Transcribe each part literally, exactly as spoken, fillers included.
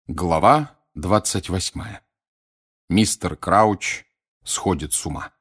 Глава двадцать восьмая. Мистер Крауч сходит с ума.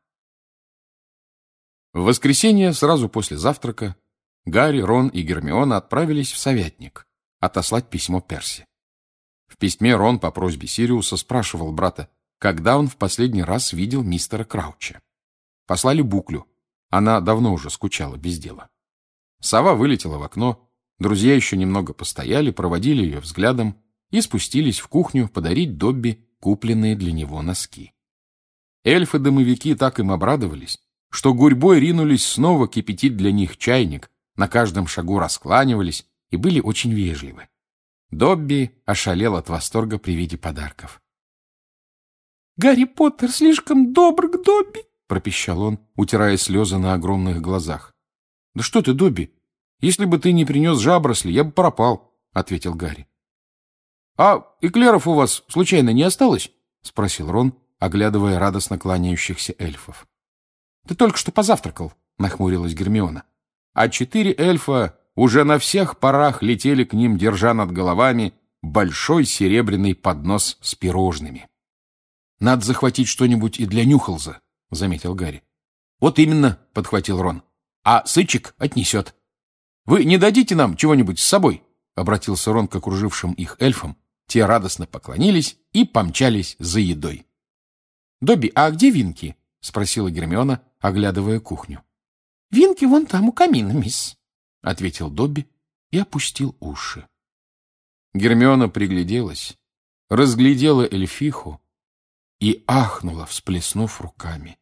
В воскресенье, сразу после завтрака, Гарри, Рон и Гермиона отправились в Совятник отослать письмо Перси. В письме Рон по просьбе Сириуса спрашивал брата, когда он в последний раз видел мистера Крауча. Послали Буклю. Она давно уже скучала без дела. Сова вылетела в окно, друзья еще немного постояли, проводили ее взглядом и спустились в кухню подарить Добби купленные для него носки. Эльфы-домовики так им обрадовались, что гурьбой ринулись снова кипятить для них чайник, на каждом шагу раскланивались и были очень вежливы. Добби ошалел от восторга при виде подарков. «Гарри Поттер слишком добр к Добби!» — пропищал он, утирая слезы на огромных глазах. — Да что ты, Добби, если бы ты не принес жабросли, я бы пропал, — ответил Гарри. — А эклеров у вас случайно не осталось? — спросил Рон, оглядывая радостно кланяющихся эльфов. — Ты только что позавтракал, — нахмурилась Гермиона. А четыре эльфа уже на всех парах летели к ним, держа над головами большой серебряный поднос с пирожными. — Надо захватить что-нибудь и для Нюхалза, — заметил Гарри. — Вот именно, — подхватил Рон. — А Сычек отнесет. — Вы не дадите нам чего-нибудь с собой? — обратился Рон к окружившим их эльфам. Те радостно поклонились и помчались за едой. — Добби, а где Винки? — спросила Гермиона, оглядывая кухню. — Винки вон там у камина, мисс, — ответил Добби и опустил уши. Гермиона пригляделась, разглядела эльфиху и ахнула, всплеснув руками.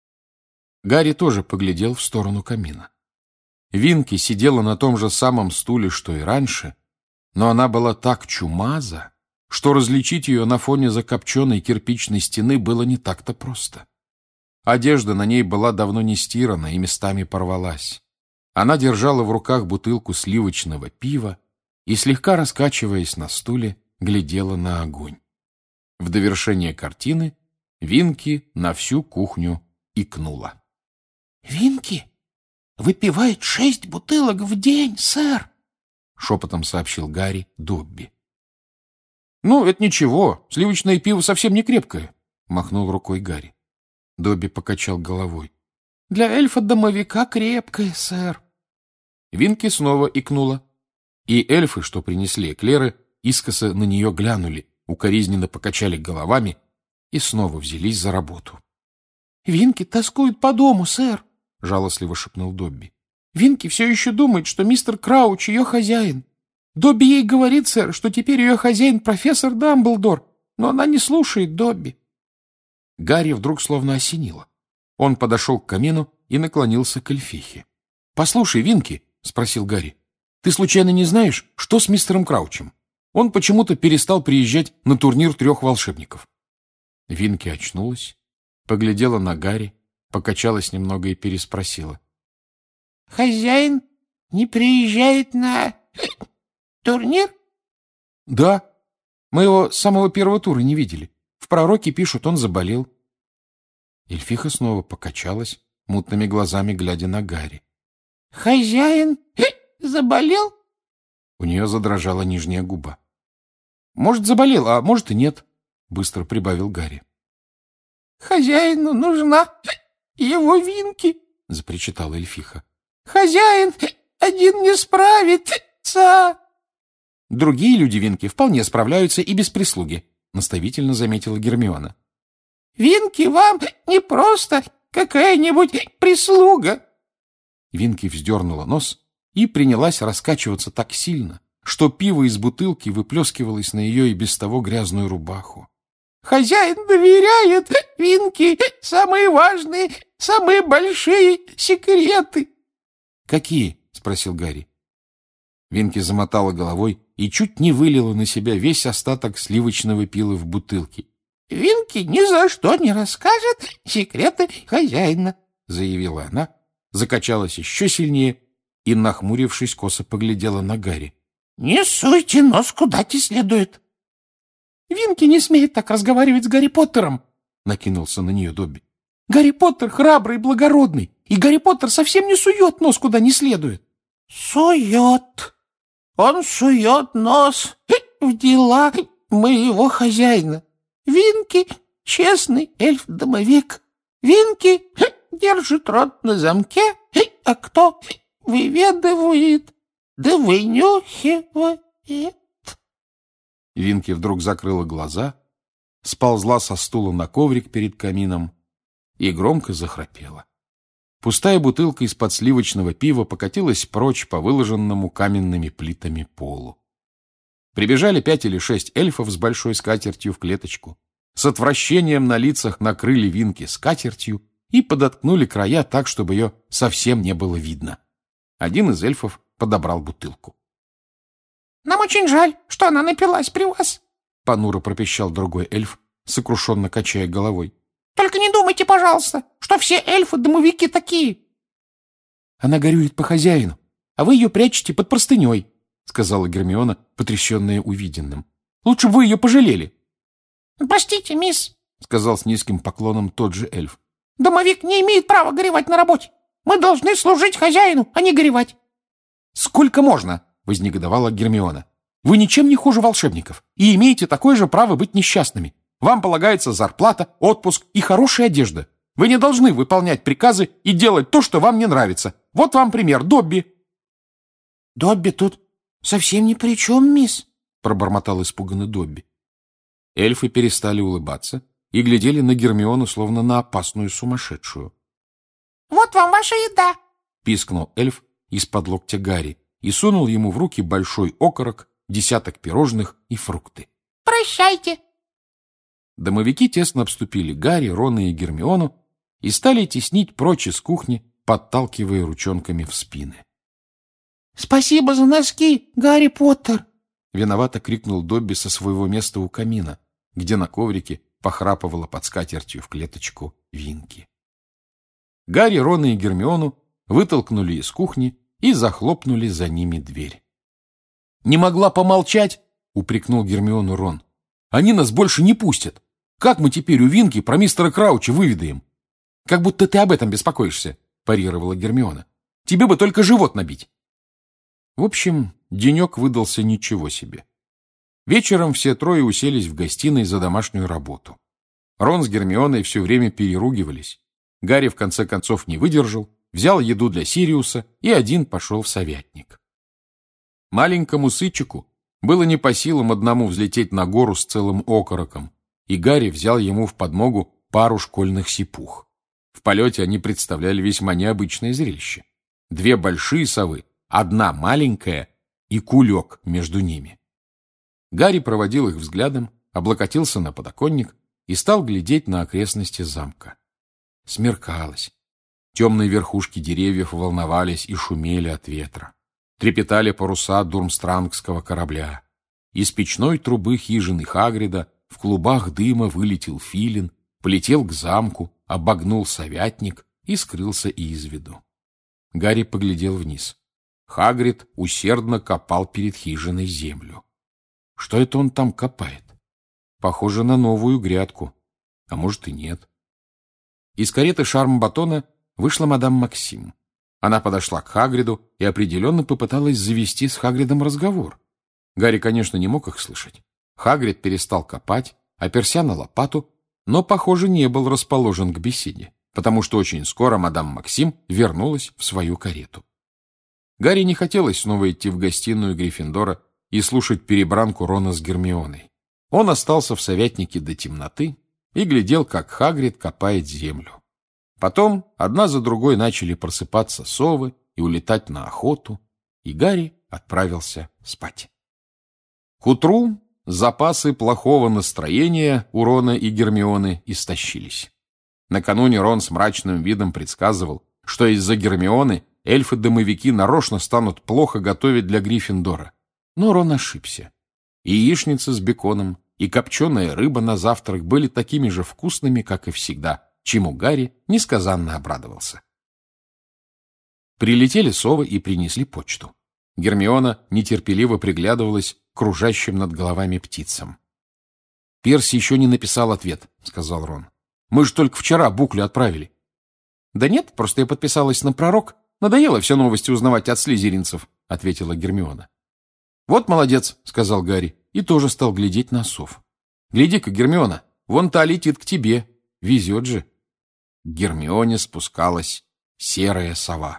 Гарри тоже поглядел в сторону камина. Винки сидела на том же самом стуле, что и раньше, но она была так чумаза, что различить ее на фоне закопченной кирпичной стены было не так-то просто. Одежда на ней была давно не стирана и местами порвалась. Она держала в руках бутылку сливочного пива и, слегка раскачиваясь на стуле, глядела на огонь. В довершение картины Винки на всю кухню икнула. — Винки выпивает шесть бутылок в день, сэр, — шепотом сообщил Гарри Добби. — Ну, это ничего, сливочное пиво совсем не крепкое, — махнул рукой Гарри. Добби покачал головой. — Для эльфа-домовика крепкое, сэр. Винки снова икнула, и эльфы, что принесли эклеры, искоса на нее глянули, укоризненно покачали головами и снова взялись за работу. — Винки тоскует по дому, сэр, — жалостливо шепнул Добби. — Винки все еще думает, что мистер Крауч ее хозяин. Добби ей говорит, сэр, что теперь ее хозяин профессор Дамблдор, но она не слушает Добби. Гарри вдруг словно осенило. Он подошел к камину и наклонился к эльфихе. — Послушай, Винки, — спросил Гарри, — ты случайно не знаешь, что с мистером Краучем? Он почему-то перестал приезжать на турнир трех волшебников. Винки очнулась, поглядела на Гарри, покачалась немного и переспросила. — Хозяин не приезжает на турнир? — Да. Мы его с самого первого тура не видели. В пророке пишут, он заболел. Эльфиха снова покачалась, мутными глазами глядя на Гарри. — Хозяин заболел? У нее задрожала нижняя губа. — Может, заболел, а может и нет, — быстро прибавил Гарри. — Хозяину нужна его Винки, — запричитала эльфиха. — Хозяин один не справится. — Другие люди Винки вполне справляются и без прислуги, — наставительно заметила Гермиона. — Винки вам не просто какая-нибудь прислуга. Винки вздернула нос и принялась раскачиваться так сильно, что пиво из бутылки выплескивалось на ее и без того грязную рубаху. — Хозяин доверяет Винки самые важные, самые большие секреты. — Какие? — спросил Гарри. Винки замотала головой и чуть не вылила на себя весь остаток сливочного пива в бутылке. — Винки ни за что не расскажет секреты хозяина, — заявила она, закачалась еще сильнее и, нахмурившись, косо поглядела на Гарри. — Не суйте нос куда не следует. — Винки не смеет так разговаривать с Гарри Поттером, — накинулся на нее Добби. — Гарри Поттер храбрый и благородный, и Гарри Поттер совсем не сует нос куда не следует. — Сует. Он сует нос в дела моего хозяина. Винки — честный эльф-домовик. Винки держит рот на замке, а кто выведывает, да вынюхивает. Винки вдруг закрыла глаза, сползла со стула на коврик перед камином и громко захрапела. Пустая бутылка из-под сливочного пива покатилась прочь по выложенному каменными плитами полу. Прибежали пять или шесть эльфов с большой скатертью в клеточку, с отвращением на лицах накрыли Винки скатертью и подоткнули края так, чтобы ее совсем не было видно. Один из эльфов подобрал бутылку. — Нам очень жаль, что она напилась при вас, — понуро пропищал другой эльф, сокрушенно качая головой. — Только не думайте, пожалуйста, что все эльфы-домовики такие. — Она горюет по хозяину, а вы ее прячете под простыней, — сказала Гермиона, потрясенная увиденным. — Лучше бы вы ее пожалели. — Простите, мисс, — сказал с низким поклоном тот же эльф. — домовик не имеет права горевать на работе. Мы должны служить хозяину, а не горевать. — Сколько можно? — вознегодовала Гермиона. — Вы ничем не хуже волшебников и имеете такое же право быть несчастными. Вам полагается зарплата, отпуск и хорошая одежда. Вы не должны выполнять приказы и делать то, что вам не нравится. Вот вам пример, Добби. — Добби тут совсем ни при чем, мисс, — пробормотал испуганный Добби. Эльфы перестали улыбаться и глядели на Гермиону, словно на опасную сумасшедшую. — Вот вам ваша еда, — пискнул эльф из-под локтя Гарри и сунул ему в руки большой окорок, десяток пирожных и фрукты. — Прощайте. Домовики тесно обступили Гарри, Рона и Гермиону и стали теснить прочь из кухни, подталкивая ручонками в спины. — Спасибо за носки, Гарри Поттер! — виновато крикнул Добби со своего места у камина, где на коврике похрапывала под скатертью в клеточку Винки. Гарри, Рона и Гермиону вытолкнули из кухни и захлопнули за ними дверь. — Не могла помолчать? — упрекнул Гермиону Рон. — Они нас больше не пустят. Как мы теперь у Винки про мистера Крауча выведаем? — Как будто ты об этом беспокоишься, — парировала Гермиона. — Тебе бы только живот набить. В общем, денек выдался ничего себе. Вечером все трое уселись в гостиной за домашнюю работу. Рон с Гермионой все время переругивались. Гарри в конце концов не выдержал, взял еду для Сириуса и один пошел в совятник. Маленькому сычику было не по силам одному взлететь на гору с целым окороком, и Гарри взял ему в подмогу пару школьных сипух. В полете они представляли весьма необычное зрелище. Две большие совы, одна маленькая и кулек между ними. Гарри проводил их взглядом, облокотился на подоконник и стал глядеть на окрестности замка. Смеркалось. Темные верхушки деревьев волновались и шумели от ветра. Трепетали паруса дурмстрангского корабля. Из печной трубы хижины Хагрида в клубах дыма вылетел филин, полетел к замку, обогнул совятник и скрылся из виду. Гарри поглядел вниз. Хагрид усердно копал перед хижиной землю. Что это он там копает? Похоже на новую грядку. А может и нет. Из кареты Шарм-Батона вышла мадам Максим. Она подошла к Хагриду и определенно попыталась завести с Хагридом разговор. Гарри, конечно, не мог их слышать. Хагрид перестал копать, оперся на лопату, но, похоже, не был расположен к беседе, потому что очень скоро мадам Максим вернулась в свою карету. Гарри не хотелось снова идти в гостиную Гриффиндора и слушать перебранку Рона с Гермионой. Он остался в совятнике до темноты и глядел, как Хагрид копает землю. Потом одна за другой начали просыпаться совы и улетать на охоту, и Гарри отправился спать. К утру запасы плохого настроения у Рона и Гермионы истощились. Накануне Рон с мрачным видом предсказывал, что из-за Гермионы эльфы-домовики нарочно станут плохо готовить для Гриффиндора. Но Рон ошибся. И яичница с беконом, и копченая рыба на завтрак были такими же вкусными, как и всегда, чему Гарри несказанно обрадовался. Прилетели совы и принесли почту. Гермиона нетерпеливо приглядывалась к кружащим над головами птицам. — Перси еще не написал ответ, — сказал Рон. — Мы же только вчера буклю отправили. — Да нет, просто я подписалась на пророк. Надоело все новости узнавать от слизеринцев, — ответила Гермиона. — Вот молодец, — сказал Гарри. — и тоже стал глядеть на сов. «Гляди-ка, Гермиона, вон та летит к тебе. Везет же». К Гермионе спускалась серая сова.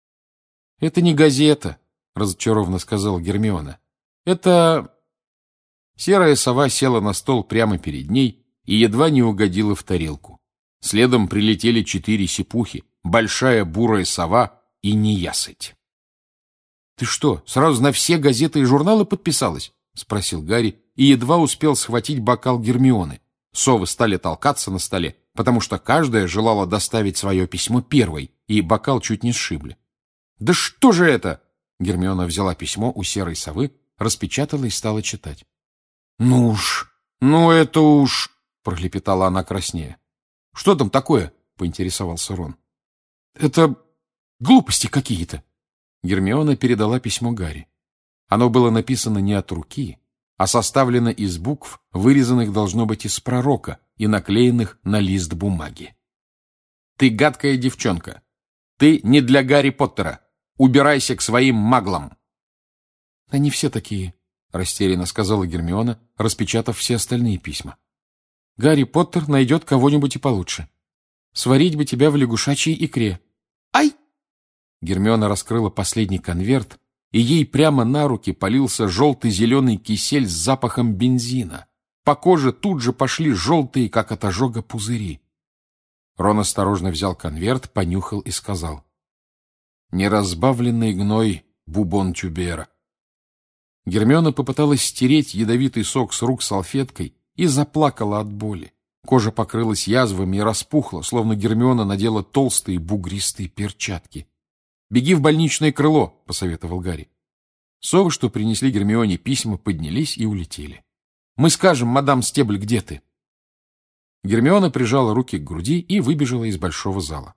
«Это не газета», — разочарованно сказала Гермиона. «Это...» Серая сова села на стол прямо перед ней и едва не угодила в тарелку. Следом прилетели четыре сипухи, большая бурая сова и неясыть. «Ты что, сразу на все газеты и журналы подписалась?» — спросил Гарри и едва успел схватить бокал Гермионы. Совы стали толкаться на столе, потому что каждая желала доставить свое письмо первой, и бокал чуть не сшибли. «Да что же это?» Гермиона взяла письмо у серой совы, распечатала и стала читать. «Ну уж, ну это уж...» — пролепетала она краснея. «Что там такое?» — поинтересовался Рон. «Это глупости какие-то». Гермиона передала письмо Гарри. Оно было написано не от руки, а составлено из букв, вырезанных, должно быть, из пророка и наклеенных на лист бумаги. «Ты гадкая девчонка. Ты не для Гарри Поттера. Убирайся к своим маглам». «Они все такие», — растерянно сказала Гермиона, распечатав все остальные письма. «Гарри Поттер найдет кого-нибудь и получше. Сварить бы тебя в лягушачьей икре». «Ай!» Гермиона раскрыла последний конверт, и ей прямо на руки полился желтый-зеленый кисель с запахом бензина. По коже тут же пошли желтые, как от ожога, пузыри. Рон осторожно взял конверт, понюхал и сказал: «Неразбавленный гной бубон тюбера». Гермиона попыталась стереть ядовитый сок с рук салфеткой и заплакала от боли. Кожа покрылась язвами и распухла, словно Гермиона надела толстые бугристые перчатки. «Беги в больничное крыло», — посоветовал Гарри. Совы, что принесли Гермионе письма, поднялись и улетели. «Мы скажем, мадам Стебль, где ты?» Гермиона прижала руки к груди и выбежала из большого зала.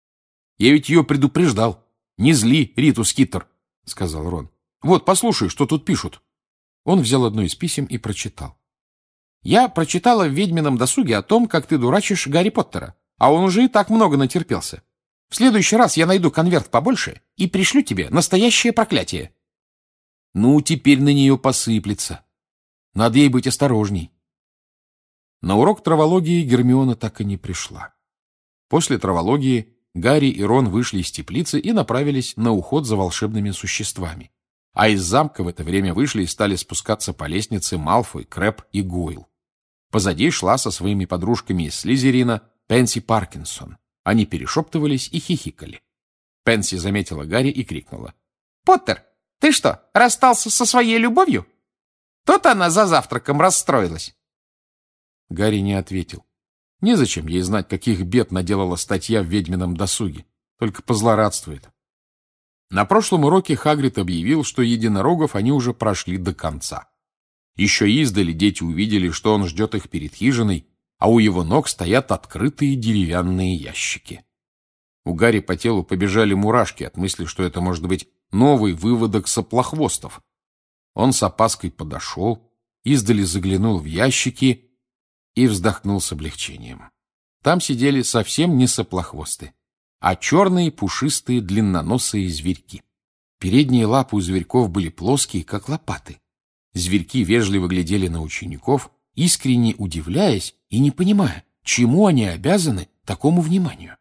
«Я ведь ее предупреждал. Не зли, Риту Скиттер», — сказал Рон. «Вот, послушай, что тут пишут». Он взял одно из писем и прочитал. «Я прочитала в ведьмином досуге о том, как ты дурачишь Гарри Поттера, а он уже и так много натерпелся. В следующий раз я найду конверт побольше и пришлю тебе настоящее проклятие». «Ну, теперь на нее посыплется. Надо ей быть осторожней». На урок травологии Гермиона так и не пришла. После травологии Гарри и Рон вышли из теплицы и направились на уход за волшебными существами. А из замка в это время вышли и стали спускаться по лестнице Малфой, Крэб и Гойл. Позади шла со своими подружками из Слизерина Пенси Паркинсон. Они перешептывались и хихикали. Пенси заметила Гарри и крикнула: «Поттер, ты что, расстался со своей любовью? То-то она за завтраком расстроилась». Гарри не ответил. Незачем ей знать, каких бед наделала статья в ведьмином досуге. Только позлорадствует. На прошлом уроке Хагрид объявил, что единорогов они уже прошли до конца. Еще издали дети увидели, что он ждет их перед хижиной, а у его ног стоят открытые деревянные ящики. У Гарри по телу побежали мурашки от мысли, что это может быть новый выводок соплохвостов. Он с опаской подошел, издали заглянул в ящики и вздохнул с облегчением. Там сидели совсем не соплохвосты, а черные пушистые длинноносые зверьки. Передние лапы у зверьков были плоские, как лопаты. Зверьки вежливо глядели на учеников, искренне удивляясь и не понимая, чему они обязаны такому вниманию.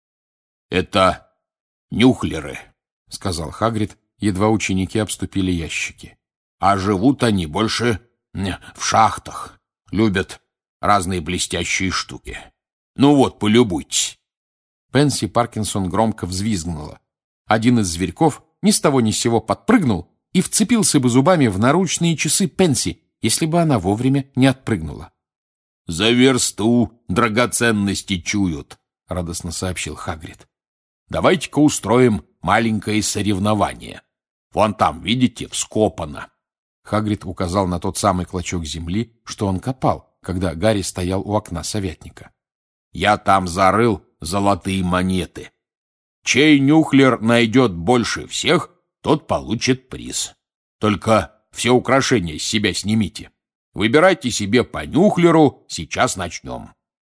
«Это нюхлеры», — сказал Хагрид, едва ученики обступили ящики. «А живут они больше в шахтах, любят разные блестящие штуки. Ну вот, полюбуйтесь». Пенси Паркинсон громко взвизгнула. Один из зверьков ни с того ни с сего подпрыгнул и вцепился бы зубами в наручные часы Пенси, если бы она вовремя не отпрыгнула. «За версту драгоценности чуют», — радостно сообщил Хагрид. «Давайте-ка устроим маленькое соревнование. Вон там, видите, вскопано». Хагрид указал на тот самый клочок земли, что он копал, когда Гарри стоял у окна совятника. «Я там зарыл золотые монеты. Чей нюхлер найдет больше всех, тот получит приз. Только все украшения с себя снимите. Выбирайте себе по нюхлеру, сейчас начнем».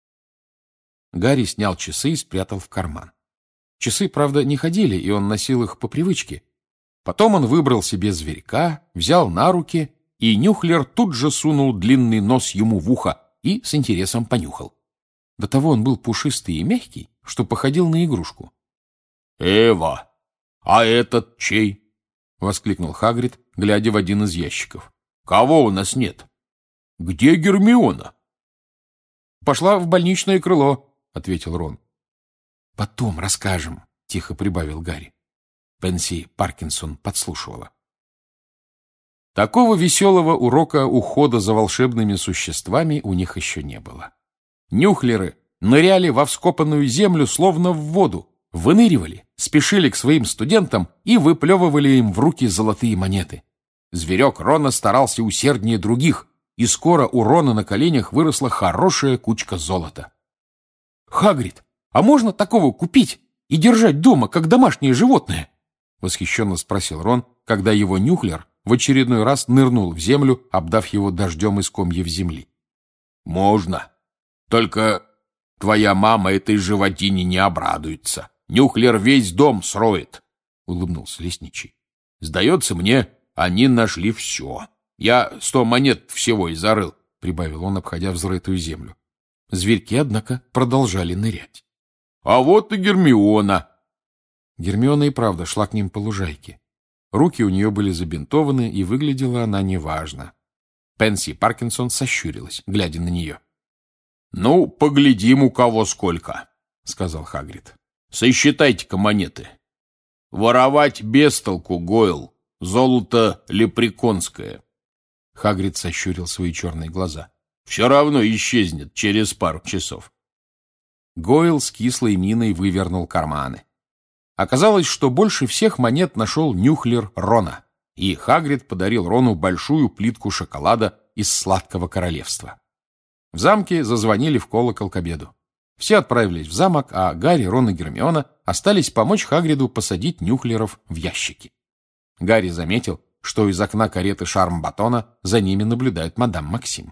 Гарри снял часы и спрятал в карман. Часы, правда, не ходили, и он носил их по привычке. Потом он выбрал себе зверька, взял на руки и Нюхлер тут же сунул длинный нос ему в ухо и с интересом понюхал. До того он был пушистый и мягкий, что походил на игрушку. «Эва, а этот чей?» — воскликнул Хагрид, глядя в один из ящиков. «Кого у нас нет? Где Гермиона?» «Пошла в больничное крыло», — ответил Рон. «Потом расскажем», — тихо прибавил Гарри. Пенси Паркинсон подслушивала. Такого веселого урока ухода за волшебными существами у них еще не было. Нюхлеры ныряли во вскопанную землю словно в воду, выныривали, спешили к своим студентам и выплевывали им в руки золотые монеты. Зверек Рона старался усерднее других, и скоро у Рона на коленях выросла хорошая кучка золота. «Хагрид, а можно такого купить и держать дома, как домашнее животное?» — восхищенно спросил Рон, когда его Нюхлер в очередной раз нырнул в землю, обдав его дождем из комьев земли. «Можно. Только твоя мама этой животине не обрадуется. Нюхлер весь дом сроет», — улыбнулся лесничий. «Сдается мне, они нашли все. Я сто монет всего и зарыл», — прибавил он, обходя взрытую землю. Зверьки, однако, продолжали нырять. «А вот и Гермиона». Гермиона и правда шла к ним по лужайке. Руки у нее были забинтованы, и выглядела она неважно. Пенси Паркинсон сощурилась, глядя на нее. «Ну, поглядим, у кого сколько», — сказал Хагрид. «Сосчитайте-ка монеты. Воровать без толку, Гойл. Золото лепреконское». Хагрид сощурил свои черные глаза. «Все равно исчезнет через пару часов». Гойл с кислой миной вывернул карманы. Оказалось, что больше всех монет нашел Нюхлер Рона, и Хагрид подарил Рону большую плитку шоколада из сладкого королевства. В замке зазвонили в колокол к обеду. Все отправились в замок, а Гарри, Рон и Гермиона остались помочь Хагриду посадить Нюхлеров в ящики. Гарри заметил, что из окна кареты Шармбатона за ними наблюдает мадам Максим.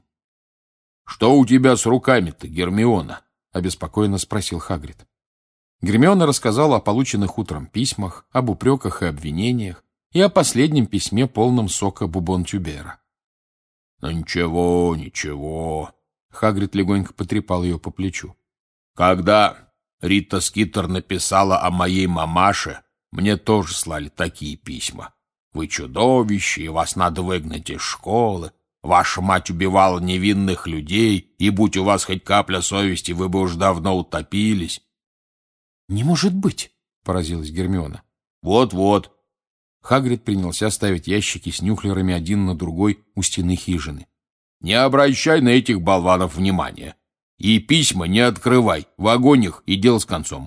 «Что у тебя с руками-то, Гермиона?» — обеспокоенно спросил Хагрид. Гермиона рассказала о полученных утром письмах, об упреках и обвинениях, и о последнем письме, полном сока Бубон-Тюбера. «Ну ничего, ничего», — Хагрид легонько потрепал ее по плечу. «Когда Рита Скитер написала о моей мамаше, мне тоже слали такие письма. Вы чудовище, и вас надо выгнать из школы. Ваша мать убивала невинных людей, и будь у вас хоть капля совести, вы бы уж давно утопились». «Не может быть!» — поразилась Гермиона. «Вот-вот». Хагрид принялся ставить ящики с Нюхлерами один на другой у стены хижины. «Не обращай на этих болванов внимания. И письма не открывай, в огонь их и дело с концом».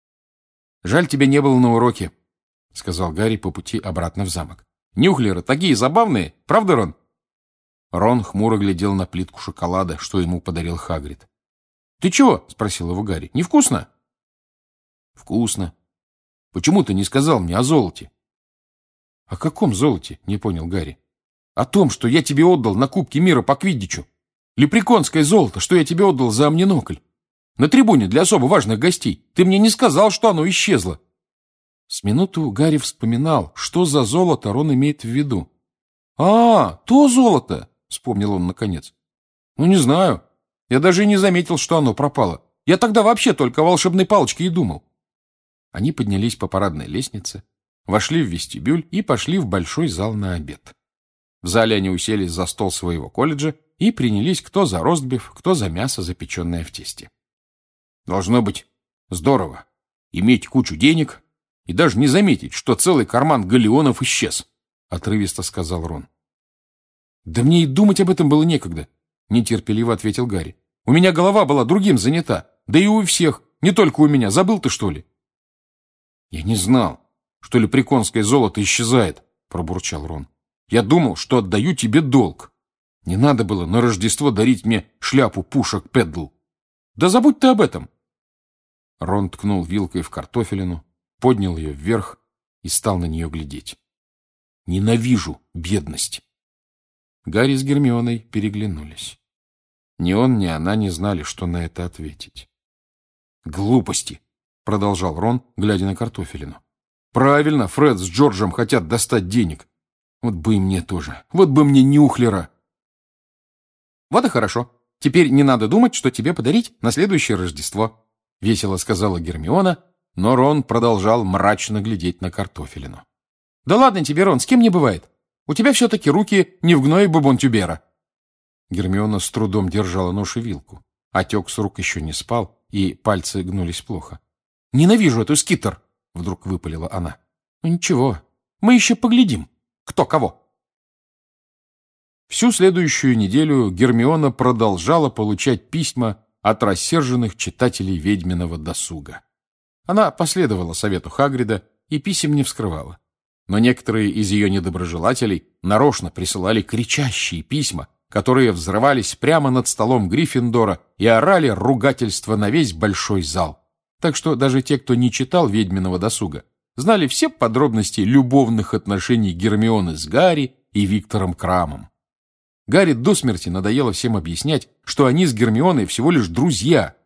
«Жаль, тебя не было на уроке», — сказал Гарри по пути обратно в замок. «Нюхлеры такие забавные, правда, Рон?» Рон хмуро глядел на плитку шоколада, что ему подарил Хагрид. «Ты чего?» — спросил его Гарри. «Невкусно?» «Вкусно. Почему ты не сказал мне о золоте?» «О каком золоте?» — не понял Гарри. «О том, что я тебе отдал на Кубке мира по квиддичу. Лепреконское золото, что я тебе отдал за амнинокль. На трибуне для особо важных гостей. Ты мне не сказал, что оно исчезло». С минуту Гарри вспоминал, что за золото Рон имеет в виду. «А, то золото!» — вспомнил он наконец. «Ну, не знаю. Я даже и не заметил, что оно пропало. Я тогда вообще только о волшебной палочке и думал». Они поднялись по парадной лестнице, вошли в вестибюль и пошли в большой зал на обед. В зале они уселись за стол своего колледжа и принялись кто за ростбиф, кто за мясо, запеченное в тесте. «Должно быть здорово иметь кучу денег и даже не заметить, что целый карман галеонов исчез», — отрывисто сказал Рон. «Да мне и думать об этом было некогда», — нетерпеливо ответил Гарри. «У меня голова была другим занята, да и у всех, не только у меня. Забыл ты, что ли?» «Я не знал, что лепреконское золото исчезает», — пробурчал Рон. «Я думал, что отдаю тебе долг. Не надо было на Рождество дарить мне шляпу пушек Педдл. Да забудь ты об этом». Рон ткнул вилкой в картофелину, поднял ее вверх и стал на нее глядеть. «Ненавижу бедность». Гарри с Гермионой переглянулись. Ни он, ни она не знали, что на это ответить. «Глупости», — продолжал Рон, глядя на картофелину. «Правильно, Фред с Джорджем хотят достать денег. Вот бы и мне тоже. Вот бы мне нюхлера. Вот и хорошо. Теперь не надо думать, что тебе подарить на следующее Рождество, — весело сказала Гермиона, но Рон продолжал мрачно глядеть на картофелину. Да ладно тебе, Рон, с кем не бывает. У тебя все-таки руки не в гное бубон-тюбера. Гермиона с трудом держала нож и вилку. Отек с рук еще не спал, и пальцы гнулись плохо. «Ненавижу эту Скиттер!» — вдруг выпалила она. «Ну ничего, мы еще поглядим, кто кого». Всю следующую неделю Гермиона продолжала получать письма от рассерженных читателей ведьминого досуга. Она последовала совету Хагрида и писем не вскрывала. Но некоторые из ее недоброжелателей нарочно присылали кричащие письма, которые взрывались прямо над столом Гриффиндора и орали ругательства на весь большой зал. Так что даже те, кто не читал «Ведьминого досуга», знали все подробности любовных отношений Гермионы с Гарри и Виктором Крамом. Гарри до смерти надоело всем объяснять, что они с Гермионой всего лишь друзья.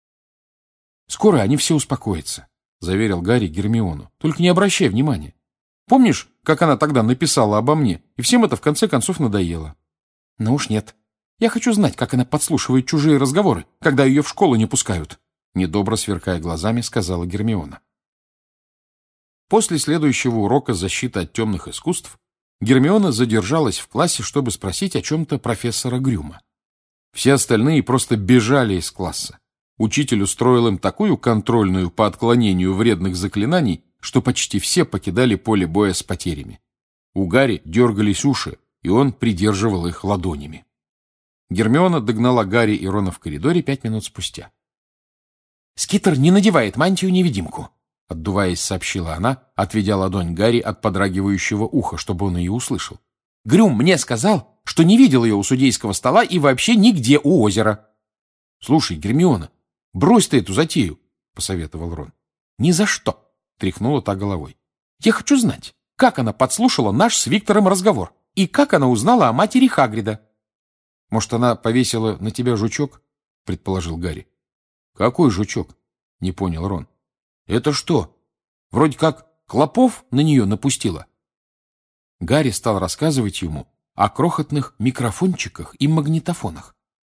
«Скоро они все успокоятся», — заверил Гарри Гермиону. «Только не обращай внимания. Помнишь, как она тогда написала обо мне, и всем это в конце концов надоело?» «Ну уж нет. Я хочу знать, как она подслушивает чужие разговоры, когда ее в школу не пускают», — недобро сверкая глазами, сказала Гермиона. После следующего урока защиты от темных искусств Гермиона задержалась в классе, чтобы спросить о чем-то профессора Грюма. Все остальные просто бежали из класса. Учитель устроил им такую контрольную по отклонению вредных заклинаний, что почти все покидали поле боя с потерями. У Гарри дергались уши, и он придерживал их ладонями. Гермиона догнала Гарри и Рона в коридоре пять минут спустя. «Скиттер не надевает мантию-невидимку», — отдуваясь, сообщила она, отведя ладонь Гарри от подрагивающего уха, чтобы он ее услышал. «Грюм мне сказал, что не видел ее у судейского стола и вообще нигде у озера». «Слушай, Гермиона, брось ты эту затею», — посоветовал Рон. «Ни за что», — тряхнула та головой. «Я хочу знать, как она подслушала наш с Виктором разговор и как она узнала о матери Хагрида». «Может, она повесила на тебя жучок?» — предположил Гарри. «Какой жучок?» — не понял Рон. «Это что, вроде как клопов на нее напустила?» Гарри стал рассказывать ему о крохотных микрофончиках и магнитофонах.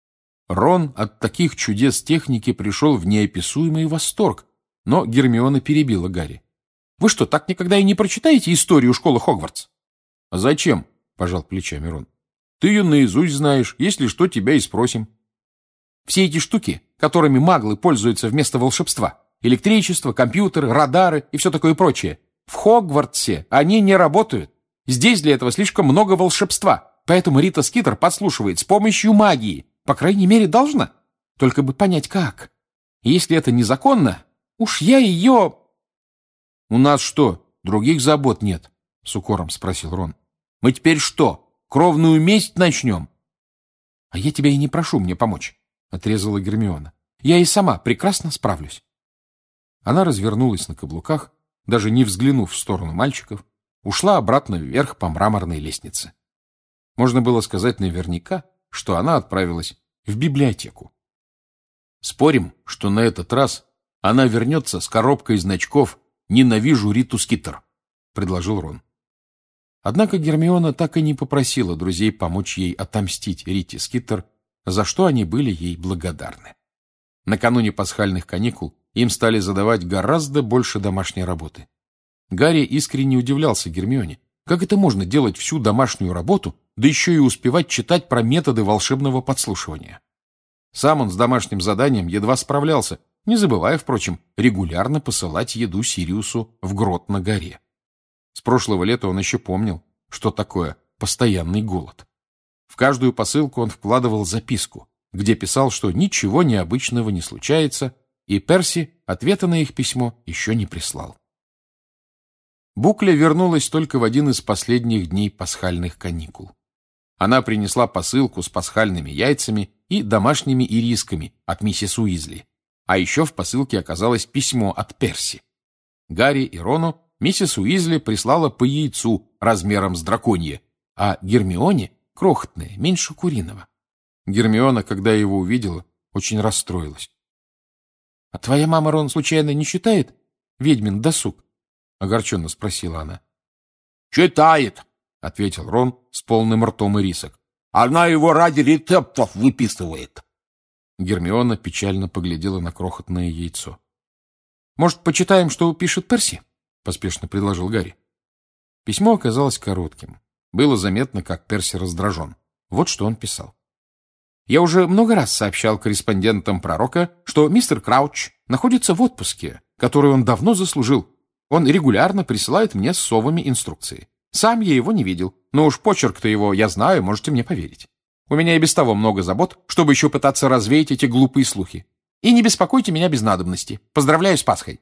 Рон от таких чудес техники пришел в неописуемый восторг, но Гермиона перебила Гарри. «Вы что, так никогда и не прочитаете историю школы Хогвартс?» «А зачем?» — пожал плечами Рон. «Ты ее наизусть знаешь, если что, тебя и спросим». «Все эти штуки, которыми маглы пользуются вместо волшебства, электричество, компьютеры, радары и все такое прочее, в Хогвартсе они не работают. Здесь для этого слишком много волшебства, поэтому Рита Скиттер подслушивает с помощью магии. По крайней мере, должна. Только бы понять, как. И если это незаконно, уж я ее...» «У нас что, других забот нет?» — с укором спросил Рон. «Мы теперь что, кровную месть начнем?» «А я тебя и не прошу мне помочь», — отрезала Гермиона. «Я и сама прекрасно справлюсь». Она развернулась на каблуках, даже не взглянув в сторону мальчиков, ушла обратно вверх по мраморной лестнице. Можно было сказать наверняка, что она отправилась в библиотеку. «Спорим, что на этот раз она вернется с коробкой значков «Ненавижу Риту Скиттер», — предложил Рон. Однако Гермиона так и не попросила друзей помочь ей отомстить Рите Скиттер, за что они были ей благодарны. Накануне пасхальных каникул им стали задавать гораздо больше домашней работы. Гарри искренне удивлялся Гермионе. Как это можно делать всю домашнюю работу, да еще и успевать читать про методы волшебного подслушивания? Сам он с домашним заданием едва справлялся, не забывая, впрочем, регулярно посылать еду Сириусу в грот на горе. С прошлого лета он еще помнил, что такое постоянный голод. В каждую посылку он вкладывал записку, где писал, что ничего необычного не случается, и Перси ответа на их письмо еще не прислал. Букля вернулась только в один из последних дней пасхальных каникул. Она принесла посылку с пасхальными яйцами и домашними ирисками от миссис Уизли. А еще в посылке оказалось письмо от Перси. Гарри и Рону миссис Уизли прислала по яйцу размером с драконье, а Гермионе — крохотное, меньше куриного. Гермиона, когда его увидела, очень расстроилась. — А твоя мама, Рон, случайно не читает «Ведьмин досуг»? — огорченно спросила она. — Читает, — ответил Рон с полным ртом ирисок. Она его ради рецептов выписывает. Гермиона печально поглядела на крохотное яйцо. — Может, почитаем, что пишет Перси? — поспешно предложил Гарри. Письмо оказалось коротким. Было заметно, как Перси раздражен. Вот что он писал. «Я уже много раз сообщал корреспондентам пророка, что мистер Крауч находится в отпуске, который он давно заслужил. Он регулярно присылает мне с совами инструкции. Сам я его не видел, но уж почерк-то его я знаю, можете мне поверить. У меня и без того много забот, чтобы еще пытаться развеять эти глупые слухи. И не беспокойте меня без надобности. Поздравляю с Пасхой».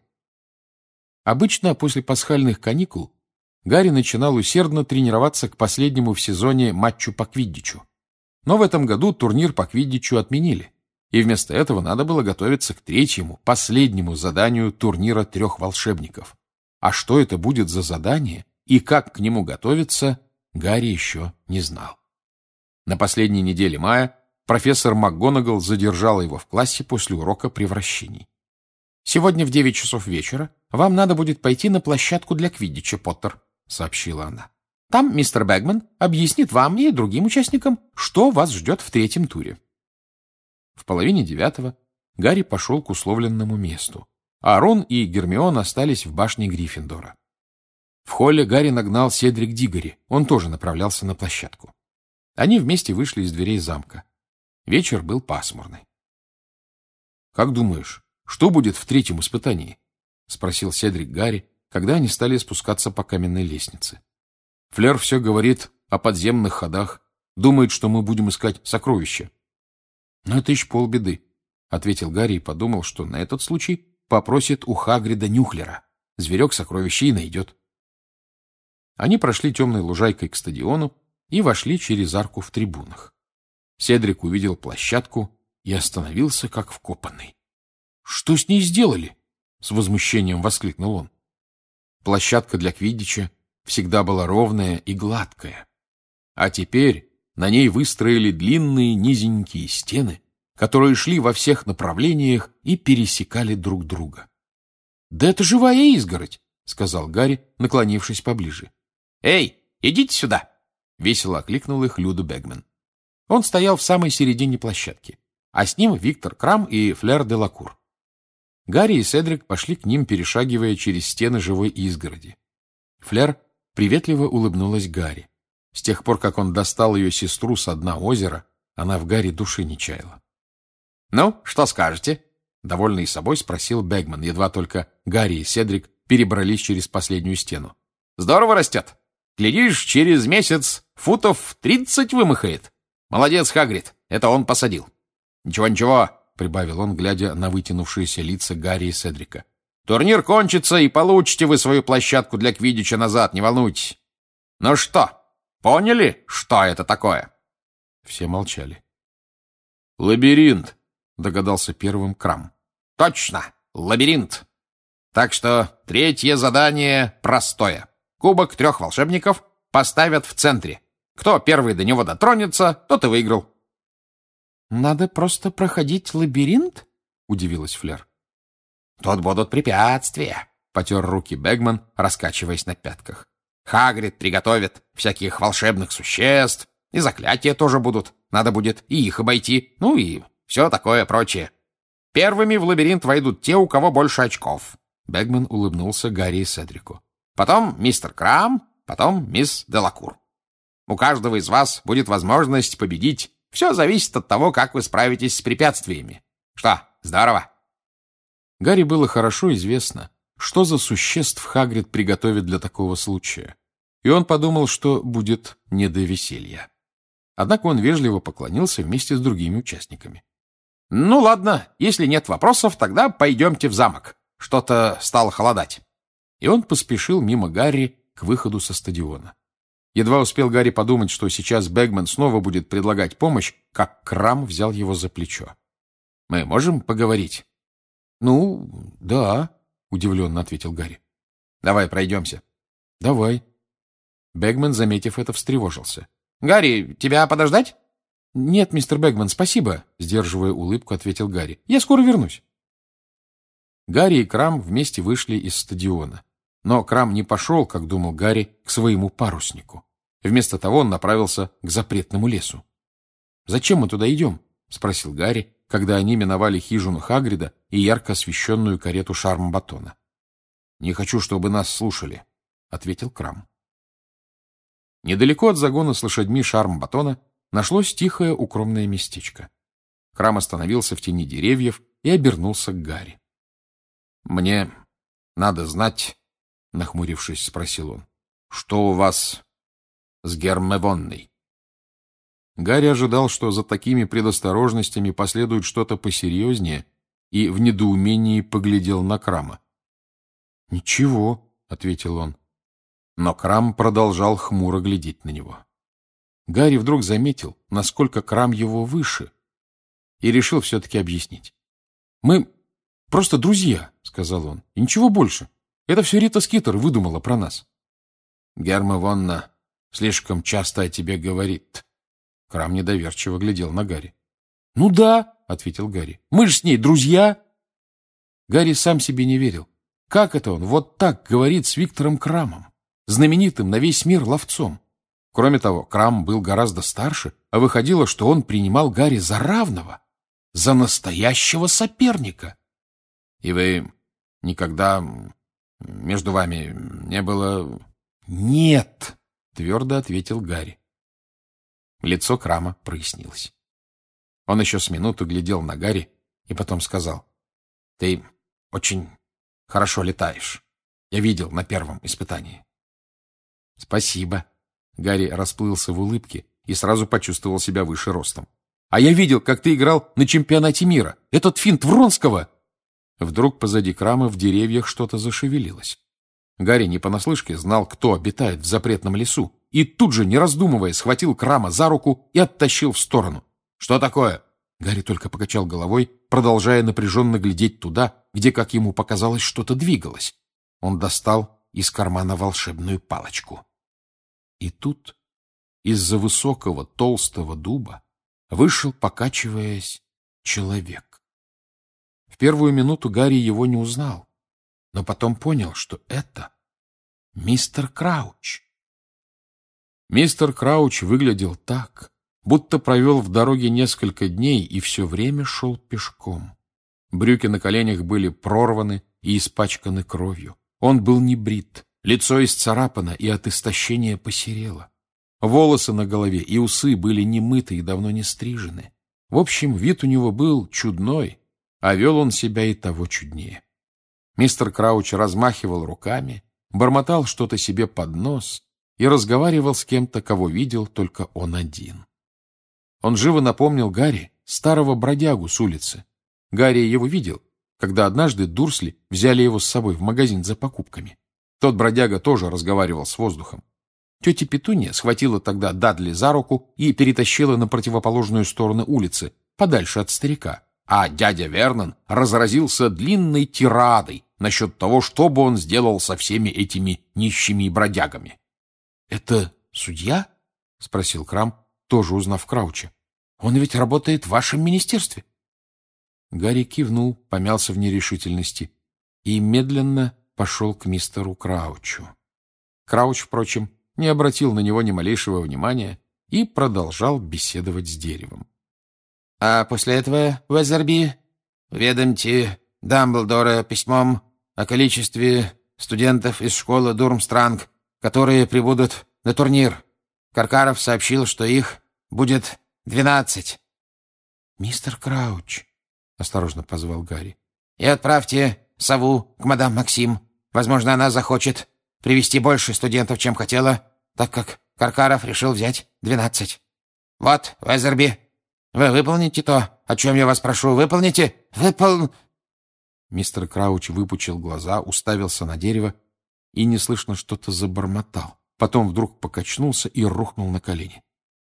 Обычно после пасхальных каникул Гарри начинал усердно тренироваться к последнему в сезоне матчу по квиддичу. Но в этом году турнир по квиддичу отменили, и вместо этого надо было готовиться к третьему, последнему заданию турнира трех волшебников. А что это будет за задание и как к нему готовиться, Гарри еще не знал. На последней неделе мая профессор МакГонагал задержала его в классе после урока превращений. «Сегодня в девять часов вечера вам надо будет пойти на площадку для квиддича, Поттер», — сообщила она. «Там мистер Бэгман объяснит вам и другим участникам, что вас ждет в третьем туре». В половине девятого Гарри пошел к условленному месту, а Рон и Гермиона остались в башне Гриффиндора. В холле Гарри нагнал Седрик Диггори, он тоже направлялся на площадку. Они вместе вышли из дверей замка. Вечер был пасмурный. «Как думаешь, что будет в третьем испытании?» — спросил Седрик Гарри, когда они стали спускаться по каменной лестнице. «Флер все говорит о подземных ходах, думает, что мы будем искать сокровища». «Но это еще полбеды», — ответил Гарри и подумал, что на этот случай попросит у Хагрида Нюхлера. Зверек сокровища и найдет. Они прошли темной лужайкой к стадиону и вошли через арку в трибунах. Седрик увидел площадку и остановился, как вкопанный. «Что с ней сделали?» — с возмущением воскликнул он. Площадка для квиддича всегда была ровная и гладкая. А теперь на ней выстроили длинные низенькие стены, которые шли во всех направлениях и пересекали друг друга. «Да это живая изгородь!» — сказал Гарри, наклонившись поближе. «Эй, идите сюда!» — весело окликнул их Люда Бэгман. Он стоял в самой середине площадки, а с ним Виктор Крам и Флер де Лакур. Гарри и Седрик пошли к ним, перешагивая через стены живой изгороди. Флер приветливо улыбнулась Гарри. С тех пор, как он достал ее сестру со дна озера, она в Гарри души не чаяла. «Ну, что скажете?» — довольный собой спросил Бэгман, едва только Гарри и Седрик перебрались через последнюю стену. «Здорово растет. Глядишь, через месяц футов тридцать вымахает. Молодец, Хагрид, это он посадил. Ничего-ничего», — прибавил он, глядя на вытянувшиеся лица Гарри и Седрика. «Турнир кончится, и получите вы свою площадку для квиддича назад, не волнуйтесь. Ну что, поняли, что это такое?» Все молчали. «Лабиринт», — догадался первым Крам. «Точно, лабиринт. Так что третье задание простое. Кубок трех волшебников поставят в центре. Кто первый до него дотронется, тот и выиграл». «Надо просто проходить лабиринт?» — удивилась Флер. «Тут будут препятствия», — потер руки Бэгман, раскачиваясь на пятках. «Хагрид приготовит всяких волшебных существ, и заклятия тоже будут. Надо будет и их обойти, ну и все такое прочее. Первыми в лабиринт войдут те, у кого больше очков». Бэгман улыбнулся Гарри и Седрику. «Потом мистер Крам, потом мисс Делакур. У каждого из вас будет возможность победить. Все зависит от того, как вы справитесь с препятствиями. Что, здорово?» Гарри было хорошо известно, что за существ Хагрид приготовит для такого случая, и он подумал, что будет не до веселья. Однако он вежливо поклонился вместе с другими участниками. «Ну ладно, если нет вопросов, тогда пойдемте в замок. Что-то стало холодать». И он поспешил мимо Гарри к выходу со стадиона. Едва успел Гарри подумать, что сейчас Бэгман снова будет предлагать помощь, как Крам взял его за плечо. «Мы можем поговорить?» «Ну, да», — удивленно ответил Гарри. «Давай пройдемся». «Давай». Бэгман, заметив это, встревожился. «Гарри, тебя подождать?» «Нет, мистер Бэгман, спасибо», — сдерживая улыбку, ответил Гарри. «Я скоро вернусь». Гарри и Крам вместе вышли из стадиона. Но Крам не пошел, как думал Гарри, к своему паруснику. Вместо того он направился к запретному лесу. «Зачем мы туда идем?» — спросил Гарри, когда они миновали хижину Хагрида и ярко освещенную карету Шармбатона. «Не хочу, чтобы нас слушали», — ответил Крам. Недалеко от загона с лошадьми Шармбатона нашлось тихое укромное местечко. Крам остановился в тени деревьев и обернулся к Гарри. «Мне надо знать, — нахмурившись, спросил он, — что у вас с Гермевонной?» Гарри ожидал, что за такими предосторожностями последует что-то посерьезнее, и в недоумении поглядел на Крама. «Ничего», — ответил он. Но Крам продолжал хмуро глядеть на него. Гарри вдруг заметил, насколько Крам его выше, и решил все-таки объяснить. «Мы просто друзья», — сказал он, — «и ничего больше. Это все Рита Скитер выдумала про нас». «Гермевонна слишком часто о тебе говорит». Крам недоверчиво глядел на Гарри. «Ну да», — ответил Гарри, — «мы же с ней друзья». Гарри сам себе не верил. Как это он вот так говорит с Виктором Крамом, знаменитым на весь мир ловцом? Кроме того, Крам был гораздо старше, а выходило, что он принимал Гарри за равного, за настоящего соперника. «И вы никогда между вами не было...» «Нет», — твердо ответил Гарри. Лицо Крама прояснилось. Он еще с минуту глядел на Гарри и потом сказал: «Ты очень хорошо летаешь. Я видел на первом испытании». «Спасибо». Гарри расплылся в улыбке и сразу почувствовал себя выше ростом. «А я видел, как ты играл на чемпионате мира. Этот финт Вронского!» Вдруг позади Крама в деревьях что-то зашевелилось. Гарри не понаслышке знал, кто обитает в запретном лесу, и тут же, не раздумывая, схватил Крама за руку и оттащил в сторону. «Что такое?» Гарри только покачал головой, продолжая напряженно глядеть туда, где, как ему показалось, что-то двигалось. Он достал из кармана волшебную палочку. И тут из-за высокого толстого дуба вышел, покачиваясь, человек. В первую минуту Гарри его не узнал, но потом понял, что это мистер Крауч. Мистер Крауч выглядел так, будто провел в дороге несколько дней и все время шел пешком. Брюки на коленях были прорваны и испачканы кровью. Он был не брит, лицо исцарапано и от истощения посерело. Волосы на голове и усы были немыты и давно не стрижены. В общем, вид у него был чудной, а вел он себя и того чуднее. Мистер Крауч размахивал руками, бормотал что-то себе под нос и разговаривал с кем-то, кого видел только он один. Он живо напомнил Гарри старого бродягу с улицы. Гарри его видел, когда однажды Дурсли взяли его с собой в магазин за покупками. Тот бродяга тоже разговаривал с воздухом. Тетя Петунья схватила тогда Дадли за руку и перетащила на противоположную сторону улицы, подальше от старика. А дядя Вернон разразился длинной тирадой насчет того, что бы он сделал со всеми этими нищими бродягами. — Это судья? — спросил Крам, тоже узнав Крауча. — Он ведь работает в вашем министерстве. Гарри кивнул, помялся в нерешительности и медленно пошел к мистеру Краучу. Крауч, впрочем, не обратил на него ни малейшего внимания и продолжал беседовать с деревом. — А после этого, Уэзерби, уведомьте Дамблдора письмом о количестве студентов из школы Дурмстранг, которые прибудут на турнир. Каркаров сообщил, что их будет двенадцать. — Мистер Крауч, — осторожно позвал Гарри, — и отправьте сову к мадам Максим. Возможно, она захочет привести больше студентов, чем хотела, так как Каркаров решил взять двенадцать. Вот, Уэзерби, вы выполните то, о чем я вас прошу. Выполните? Выпол... Мистер Крауч выпучил глаза, уставился на дерево и неслышно что-то забормотал. Потом вдруг покачнулся и рухнул на колени.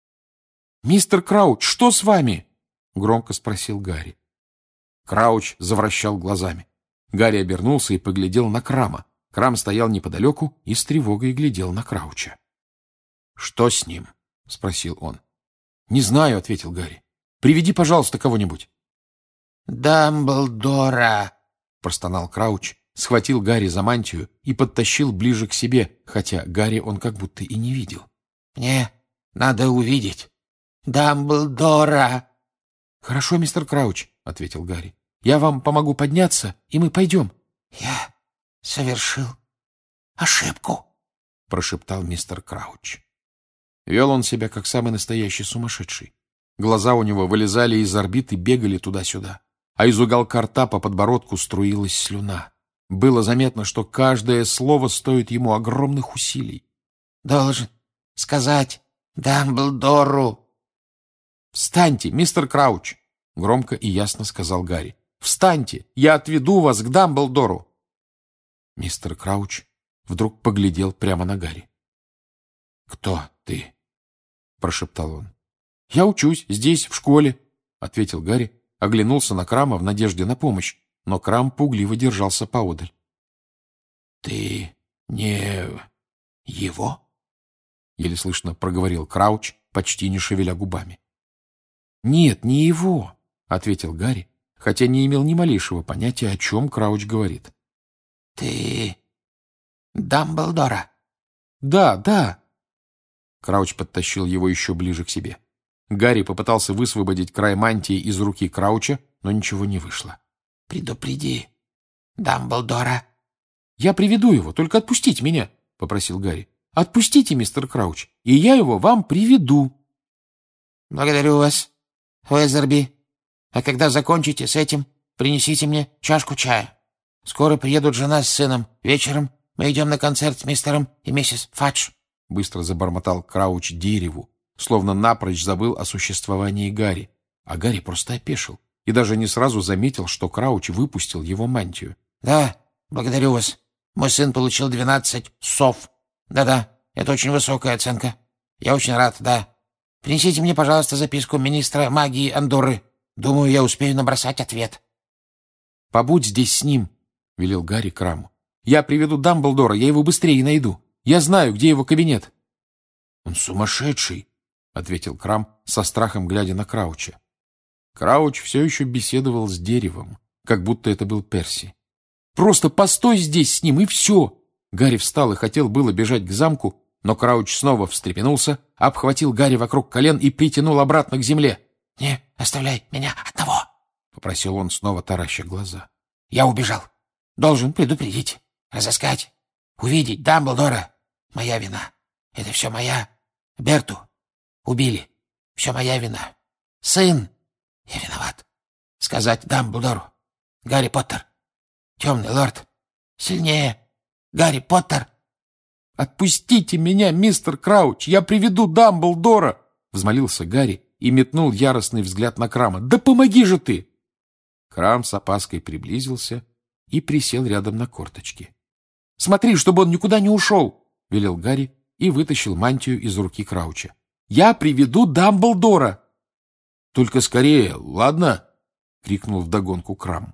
— Мистер Крауч, что с вами? — громко спросил Гарри. Крауч завращал глазами. Гарри обернулся и поглядел на Крама. Крам стоял неподалеку и с тревогой глядел на Крауча. — Что с ним? — спросил он. — Не знаю, — ответил Гарри. — Приведи, пожалуйста, кого-нибудь. — Дамблдора! — простонал Крауч, схватил Гарри за мантию и подтащил ближе к себе, хотя Гарри он как будто и не видел. Мне надо увидеть Дамблдора. — Хорошо, мистер Крауч, — ответил Гарри. — Я вам помогу подняться, и мы пойдем. — Я совершил ошибку, — прошептал мистер Крауч. Вел он себя, как самый настоящий сумасшедший. Глаза у него вылезали из орбит и бегали туда-сюда, а из уголка рта по подбородку струилась слюна. Было заметно, что каждое слово стоит ему огромных усилий. — Должен сказать Дамблдору. — Встаньте, мистер Крауч! — громко и ясно сказал Гарри. — Встаньте! Я отведу вас к Дамблдору! Мистер Крауч вдруг поглядел прямо на Гарри. — Кто ты? — прошептал он. — Я учусь здесь, в школе, — ответил Гарри, оглянулся на Крама в надежде на помощь, но Крам пугливо держался поодаль. — Ты не его? — еле слышно проговорил Крауч, почти не шевеля губами. — Нет, не его, — ответил Гарри, хотя не имел ни малейшего понятия, о чем Крауч говорит. — Ты Дамблдора? — Да, да. Крауч подтащил его еще ближе к себе. Гарри попытался высвободить край мантии из руки Крауча, но ничего не вышло. — Предупреди Дамблдора. — Я приведу его, только отпустите меня, — попросил Гарри. — Отпустите, мистер Крауч, и я его вам приведу. — Благодарю вас, Уэзерби. А когда закончите с этим, принесите мне чашку чая. Скоро приедут жена с сыном. Вечером мы идем на концерт с мистером и миссис Фадж. Быстро забормотал Крауч дереву, словно напрочь забыл о существовании Гарри. А Гарри просто опешил и даже не сразу заметил, что Крауч выпустил его мантию. — Да, благодарю вас. Мой сын получил двенадцать сов. Да-да, это очень высокая оценка. Я очень рад, да. Принесите мне, пожалуйста, записку министра магии Андорры. Думаю, я успею набросать ответ. — Побудь здесь с ним, — велел Гарри Краму. — Я приведу Дамблдора, я его быстрее найду. Я знаю, где его кабинет. — Он сумасшедший, — ответил Крам, со страхом глядя на Крауча. Крауч все еще беседовал с деревом, как будто это был Перси. — Просто постой здесь с ним, и все! Гарри встал и хотел было бежать к замку, но Крауч снова встрепенулся, обхватил Гарри вокруг колен и притянул обратно к земле. — Не оставляй меня одного, — попросил он, снова тараща глаза. — Я убежал. Должен предупредить, разыскать, увидеть Дамблдора. Моя вина. Это все моя. Берту убили. Все моя вина. Сын. Я виноват. Сказать Дамблдору. Гарри Поттер. Темный лорд. Сильнее. Гарри Поттер. — Отпустите меня, мистер Крауч, я приведу Дамблдора! — взмолился Гарри и метнул яростный взгляд на Крама. — Да помоги же ты! Крам с опаской приблизился и присел рядом на корточки. — Смотри, чтобы он никуда не ушел! — велел Гарри и вытащил мантию из руки Крауча. — Я приведу Дамблдора! — Только скорее, ладно? — крикнул вдогонку Крам.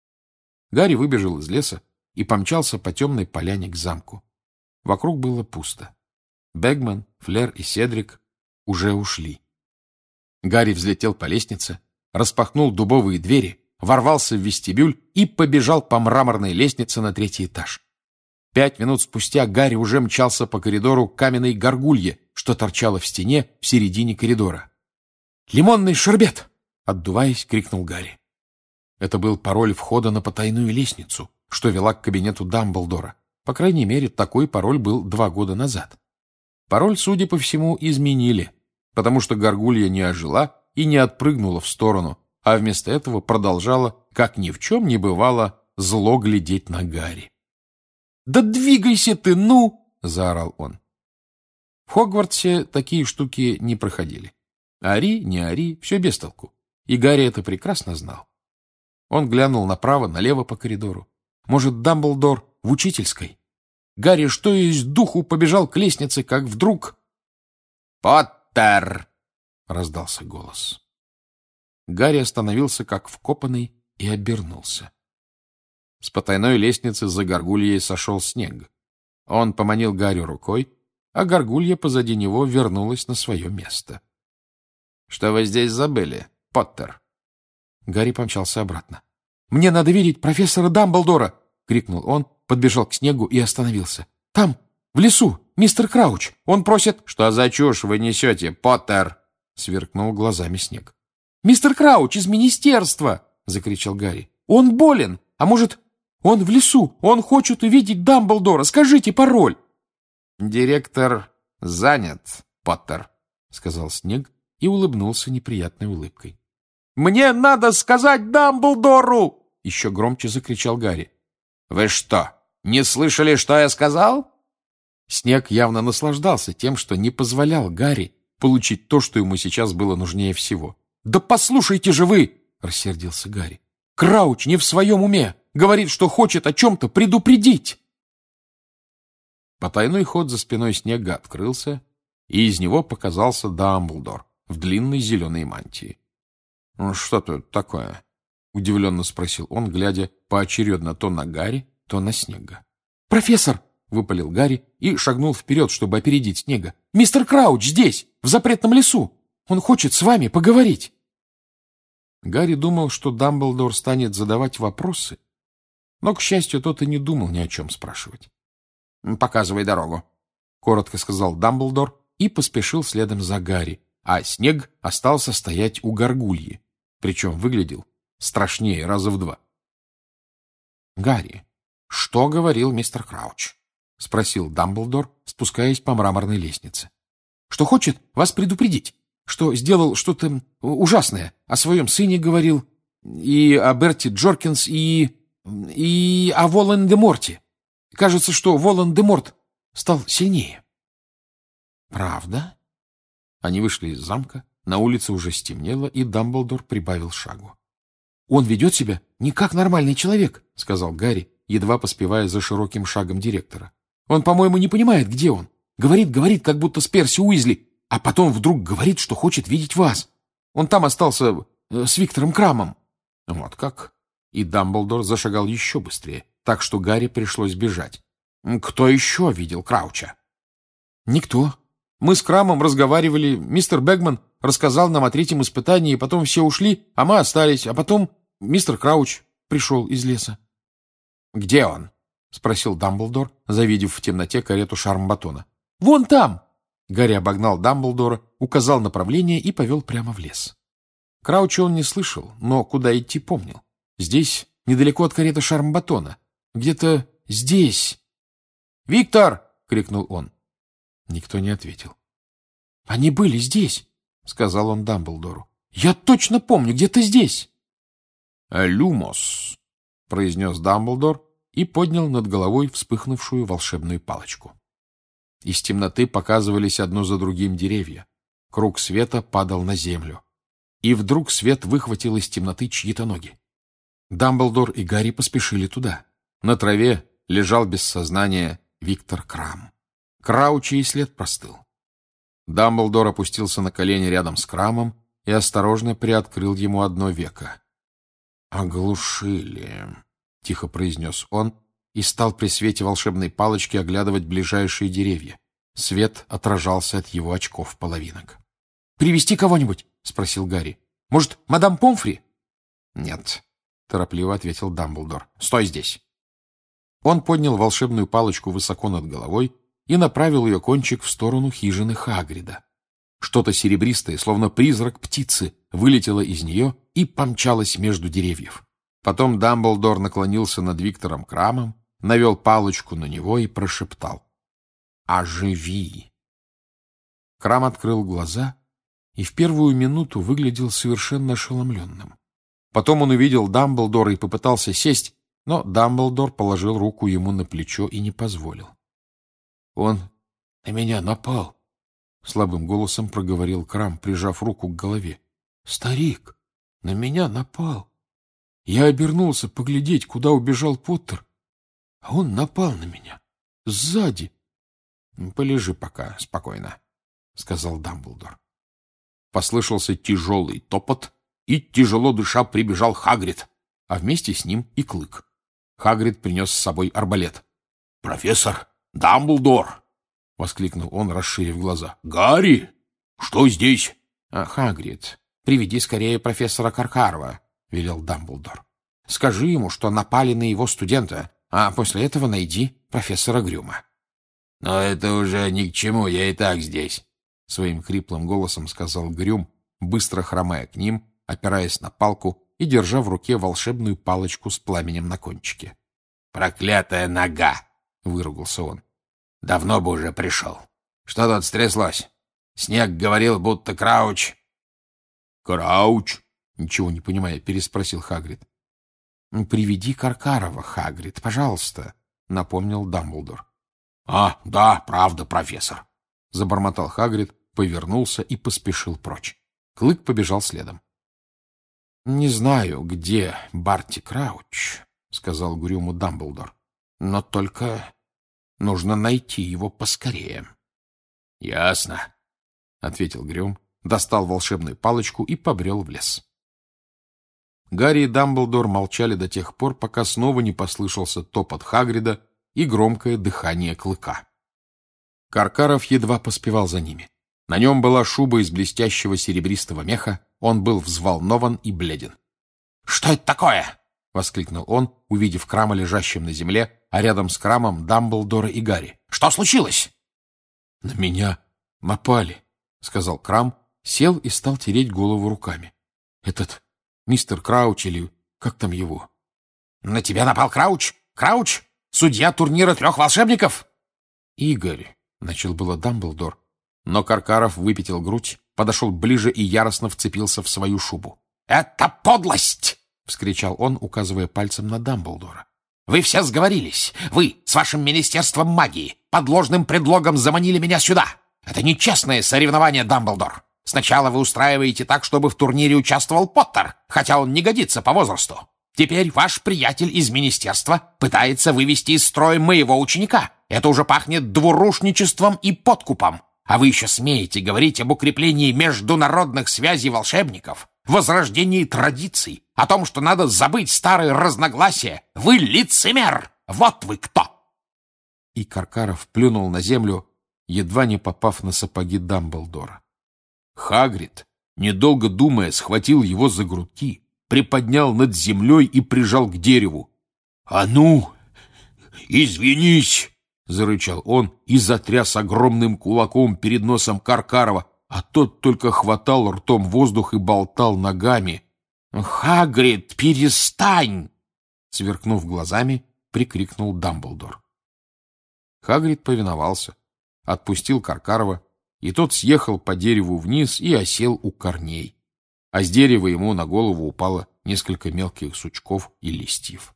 Гарри выбежал из леса и помчался по темной поляне к замку. Вокруг было пусто. Бэгман, Флер и Седрик уже ушли. Гарри взлетел по лестнице, распахнул дубовые двери, ворвался в вестибюль и побежал по мраморной лестнице на третий этаж. Пять минут спустя Гарри уже мчался по коридору к каменной горгулье, что торчала в стене в середине коридора. «Лимонный шербет!» — отдуваясь, крикнул Гарри. Это был пароль входа на потайную лестницу, что вела к кабинету Дамблдора. По крайней мере, такой пароль был два года назад. Пароль, судя по всему, изменили, потому что горгулья не ожила и не отпрыгнула в сторону, а вместо этого продолжала, как ни в чем не бывало, зло глядеть на Гарри. «Да двигайся ты, ну!» — заорал он. В Хогвартсе такие штуки не проходили. Ори, не ори, все без толку. И Гарри это прекрасно знал. Он глянул направо, налево по коридору. Может, Дамблдор в учительской? Гарри, что есть духу, побежал к лестнице, как вдруг... «Поттер!» — раздался голос. Гарри остановился, как вкопанный, и обернулся. С потайной лестницы за горгульей сошел снег. Он поманил Гарри рукой, а горгулья позади него вернулась на свое место. — Что вы здесь забыли, Поттер? Гарри помчался обратно. — Мне надо видеть профессора Дамблдора! — крикнул он, подбежал к снегу и остановился. — Там, в лесу, мистер Крауч. Он просит...» «Что за чушь вы несете, Поттер?» — сверкнул глазами Снег. «Мистер Крауч из министерства!» — закричал Гарри. «Он болен! А может, он в лесу? Он хочет увидеть Дамблдора! Скажите пароль!» «Директор занят, Поттер», — сказал Снег и улыбнулся неприятной улыбкой. «Мне надо сказать Дамблдору!» — еще громче закричал Гарри. «Вы что, не слышали, что я сказал?» Снег явно наслаждался тем, что не позволял Гарри получить то, что ему сейчас было нужнее всего. «Да послушайте же вы!» — рассердился Гарри. «Крауч не в своем уме! Говорит, что хочет о чем-то предупредить!» Потайной ход за спиной Снега открылся, и из него показался Дамблдор в длинной зеленой мантии. «Ну, что тут такое?» — удивленно спросил он, глядя поочередно то на Гарри, то на Снега. «Профессор!» — выпалил Гарри и шагнул вперед, чтобы опередить Снега. «Мистер Крауч здесь, в запретном лесу! Он хочет с вами поговорить!» Гарри думал, что Дамблдор станет задавать вопросы, но, к счастью, тот и не думал ни о чем спрашивать. «Показывай дорогу», — коротко сказал Дамблдор и поспешил следом за Гарри, а Снег остался стоять у горгульи, причем выглядел страшнее раза в два. «Гарри, что говорил мистер Крауч?» — спросил Дамблдор, спускаясь по мраморной лестнице. «Что хочет вас предупредить, что сделал что-то ужасное, о своем сыне говорил, и о Берти Джоркинс, и... и о Волан-де-Морте. Кажется, что Волан-де-Морт стал сильнее». «Правда?» Они вышли из замка, на улице уже стемнело, и Дамблдор прибавил шагу. «Он ведет себя не как нормальный человек», — сказал Гарри, едва поспевая за широким шагом директора. «Он, по-моему, не понимает, где он. Говорит, говорит, как будто с Перси Уизли, а потом вдруг говорит, что хочет видеть вас. Он там остался э, с Виктором Крамом». «Вот как?» И Дамблдор зашагал еще быстрее, так что Гарри пришлось бежать. «Кто еще видел Крауча?» «Никто. Мы с Крамом разговаривали, мистер Бэгман рассказал нам о третьем испытании, и потом все ушли, а мы остались, а потом мистер Крауч пришел из леса». «Где он?» — спросил Дамблдор, завидев в темноте карету Шармбатона. «Вон там!» Гарри обогнал Дамблдора, указал направление и повел прямо в лес. Крауча он не слышал, но куда идти помнил. Здесь, недалеко от кареты Шармбатона. Где-то здесь. «Виктор!» — крикнул он. Никто не ответил. «Они были здесь», — сказал он Дамблдору. «Я точно помню, где-то здесь». «Люмос», — произнес Дамблдор и поднял над головой вспыхнувшую волшебную палочку. Из темноты показывались одно за другим деревья. Круг света падал на землю. И вдруг свет выхватил из темноты чьи-то ноги. Дамблдор и Гарри поспешили туда. На траве лежал без сознания Виктор Крам. Крауча и след простыл. Дамблдор опустился на колени рядом с Крамом и осторожно приоткрыл ему одно веко. «Оглушили», — тихо произнес он и стал при свете волшебной палочки оглядывать ближайшие деревья. Свет отражался от его очков-половинок. «Привести кого-нибудь?» — спросил Гарри. «Может, мадам Помфри?» «Нет», — торопливо ответил Дамблдор. «Стой здесь». Он поднял волшебную палочку высоко над головой и направил ее кончик в сторону хижины Хагрида. Что-то серебристое, словно призрак птицы, вылетело из нее и помчалось между деревьев. Потом Дамблдор наклонился над Виктором Крамом, навел палочку на него и прошептал: «Оживи!». Крам открыл глаза и в первую минуту выглядел совершенно ошеломленным. Потом он увидел Дамблдора и попытался сесть, но Дамблдор положил руку ему на плечо и не позволил. «Он на меня напал», — слабым голосом проговорил Крам, прижав руку к голове. «Старик на меня напал. Я обернулся поглядеть, куда убежал Поттер, а он напал на меня сзади». «Полежи пока спокойно», — сказал Дамблдор. Послышался тяжелый топот, и, тяжело дыша, прибежал Хагрид, а вместе с ним и Клык. Хагрид принес с собой арбалет. «Профессор Дамблдор!» — воскликнул он, расширив глаза. «Гарри! Что здесь?» а, «Хагрид, приведи скорее профессора Каркарова», — велел Дамблдор. «Скажи ему, что напали на его студента, а после этого найди профессора Грюма». Но это уже ни к чему, я и так здесь, — своим хриплым голосом сказал Грюм, быстро хромая к ним, опираясь на палку и держа в руке волшебную палочку с пламенем на кончике. «Проклятая нога!» — выругался он. «Давно бы уже пришел. Что тут стряслось? Снег говорил, будто Крауч...» «Крауч?» — ничего не понимая, переспросил Хагрид. «Приведи Каркарова, Хагрид, пожалуйста», — напомнил Дамблдор. «А, да, правда, профессор», — забормотал Хагрид, повернулся и поспешил прочь. Клык побежал следом. «Не знаю, где Барти Крауч», — сказал угрюмо Дамблдор, — «но только нужно найти его поскорее». «Ясно», — ответил Грюм, достал волшебную палочку и побрел в лес. Гарри и Дамблдор молчали до тех пор, пока снова не послышался топот Хагрида и громкое дыхание Клыка. Каркаров едва поспевал за ними. На нем была шуба из блестящего серебристого меха, он был взволнован и бледен. «Что это такое?» — воскликнул он, увидев Крама лежащим на земле, а рядом с Крамом Дамблдора и Гарри. «Что случилось?» — На меня напали, — сказал Крам, сел и стал тереть голову руками. — Этот мистер Крауч или как там его? — На тебя напал Крауч? Крауч? Судья турнира трех волшебников? — Игорь, — начал было Дамблдор, но Каркаров выпятил грудь, подошел ближе и яростно вцепился в свою шубу. — Это подлость! — вскричал он, указывая пальцем на Дамблдора. — Вы все сговорились. Вы с вашим Министерством магии под ложным предлогом заманили меня сюда. Это нечестное соревнование, Дамблдор. Сначала вы устраиваете так, чтобы в турнире участвовал Поттер, хотя он не годится по возрасту. Теперь ваш приятель из министерства пытается вывести из строя моего ученика. Это уже пахнет двурушничеством и подкупом. А вы еще смеете говорить об укреплении международных связей волшебников, возрождении традиций, о том, что надо забыть старые разногласия. Вы лицемер! Вот вы кто!» И Каркаров плюнул на землю, едва не попав на сапоги Дамблдора. Хагрид, недолго думая, схватил его за грудки, приподнял над землей и прижал к дереву. — А ну, извинись! — зарычал он и затряс огромным кулаком перед носом Каркарова, а тот только хватал ртом воздух и болтал ногами. — Хагрид, перестань! — сверкнув глазами, прикрикнул Дамблдор. Хагрид повиновался, отпустил Каркарова, и тот съехал по дереву вниз и осел у корней, а с дерева ему на голову упало несколько мелких сучков и листьев.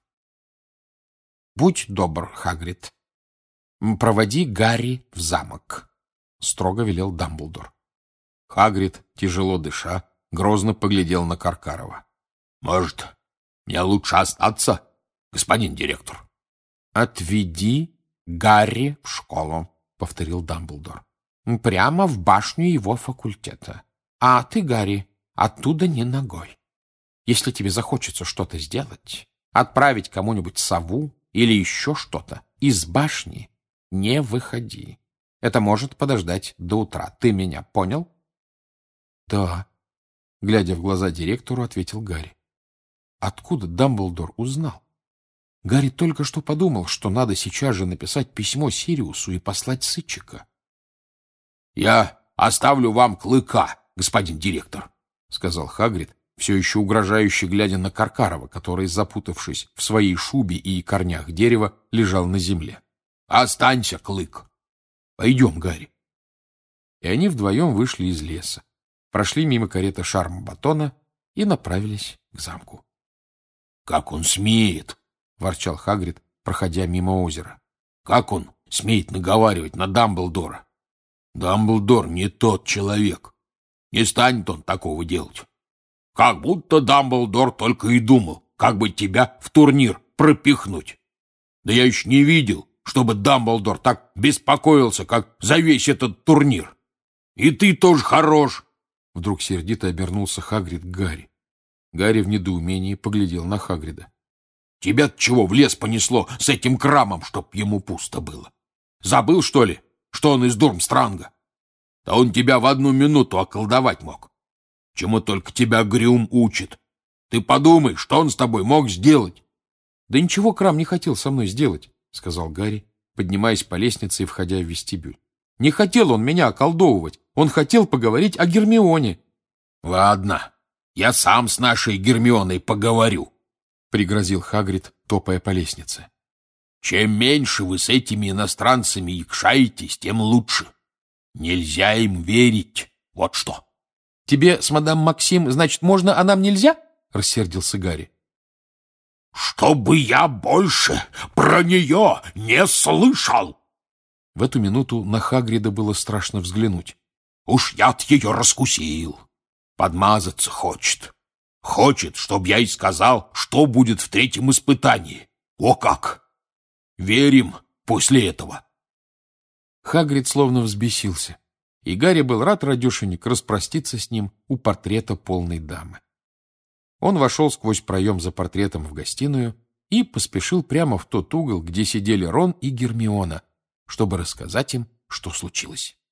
— Будь добр, Хагрид, проводи Гарри в замок, — строго велел Дамблдор. Хагрид, тяжело дыша, грозно поглядел на Каркарова. — Может, мне лучше остаться, господин директор? — Отведи Гарри в школу, — повторил Дамблдор. — Прямо в башню его факультета. А ты, Гарри, оттуда не ногой. Если тебе захочется что-то сделать, отправить кому-нибудь сову или еще что-то, из башни не выходи. Это может подождать до утра. Ты меня понял? — Да, — глядя в глаза директору, ответил Гарри. Откуда Дамблдор узнал? Гарри только что подумал, что надо сейчас же написать письмо Сириусу и послать сытчика. — Я оставлю вам Клыка, господин директор, — сказал Хагрид, все еще угрожающе глядя на Каркарова, который, запутавшись в своей шубе и корнях дерева, лежал на земле. — Останься, Клык. Пойдем, Гарри. И они вдвоем вышли из леса, прошли мимо кареты Шарм-Батона и направились к замку. — Как он смеет! — ворчал Хагрид, проходя мимо озера. — Как он смеет наговаривать на Дамблдора? Дамблдор не тот человек. Не станет он такого делать. Как будто Дамблдор только и думал, как бы тебя в турнир пропихнуть. Да я еще не видел, чтобы Дамблдор так беспокоился, как за весь этот турнир. И ты тоже хорош. Вдруг сердито обернулся Хагрид к Гарри. Гарри в недоумении поглядел на Хагрида. Тебя-то чего в лес понесло с этим Крамом, чтоб ему пусто было? Забыл, что ли, что он из Дурмстранга? Да он тебя в одну минуту околдовать мог. Чему только тебя Грюм учит. Ты подумай, что он с тобой мог сделать. — Да ничего Крам не хотел со мной сделать, — сказал Гарри поднимаясь по лестнице и входя в вестибюль. «Не хотел он меня околдовывать. Он хотел поговорить о Гермионе». «Ладно, я сам с нашей Гермионой поговорю», — пригрозил Хагрид, топая по лестнице. «Чем меньше вы с этими иностранцами якшаетесь, тем лучше. Нельзя им верить. Вот что». «Тебе с мадам Максим, значит, можно, а нам нельзя?» — рассердился Гарри. «Чтобы я больше про нее не слышал!» В эту минуту на Хагрида было страшно взглянуть. «Уж я-то ее раскусил. Подмазаться хочет. Хочет, чтобы я и сказал, что будет в третьем испытании. О как! Верим после этого!» Хагрид словно взбесился, и Гарри был рад, радешенек, распроститься с ним у портрета полной дамы. Он вошел сквозь проем за портретом в гостиную и поспешил прямо в тот угол, где сидели Рон и Гермиона, чтобы рассказать им, что случилось.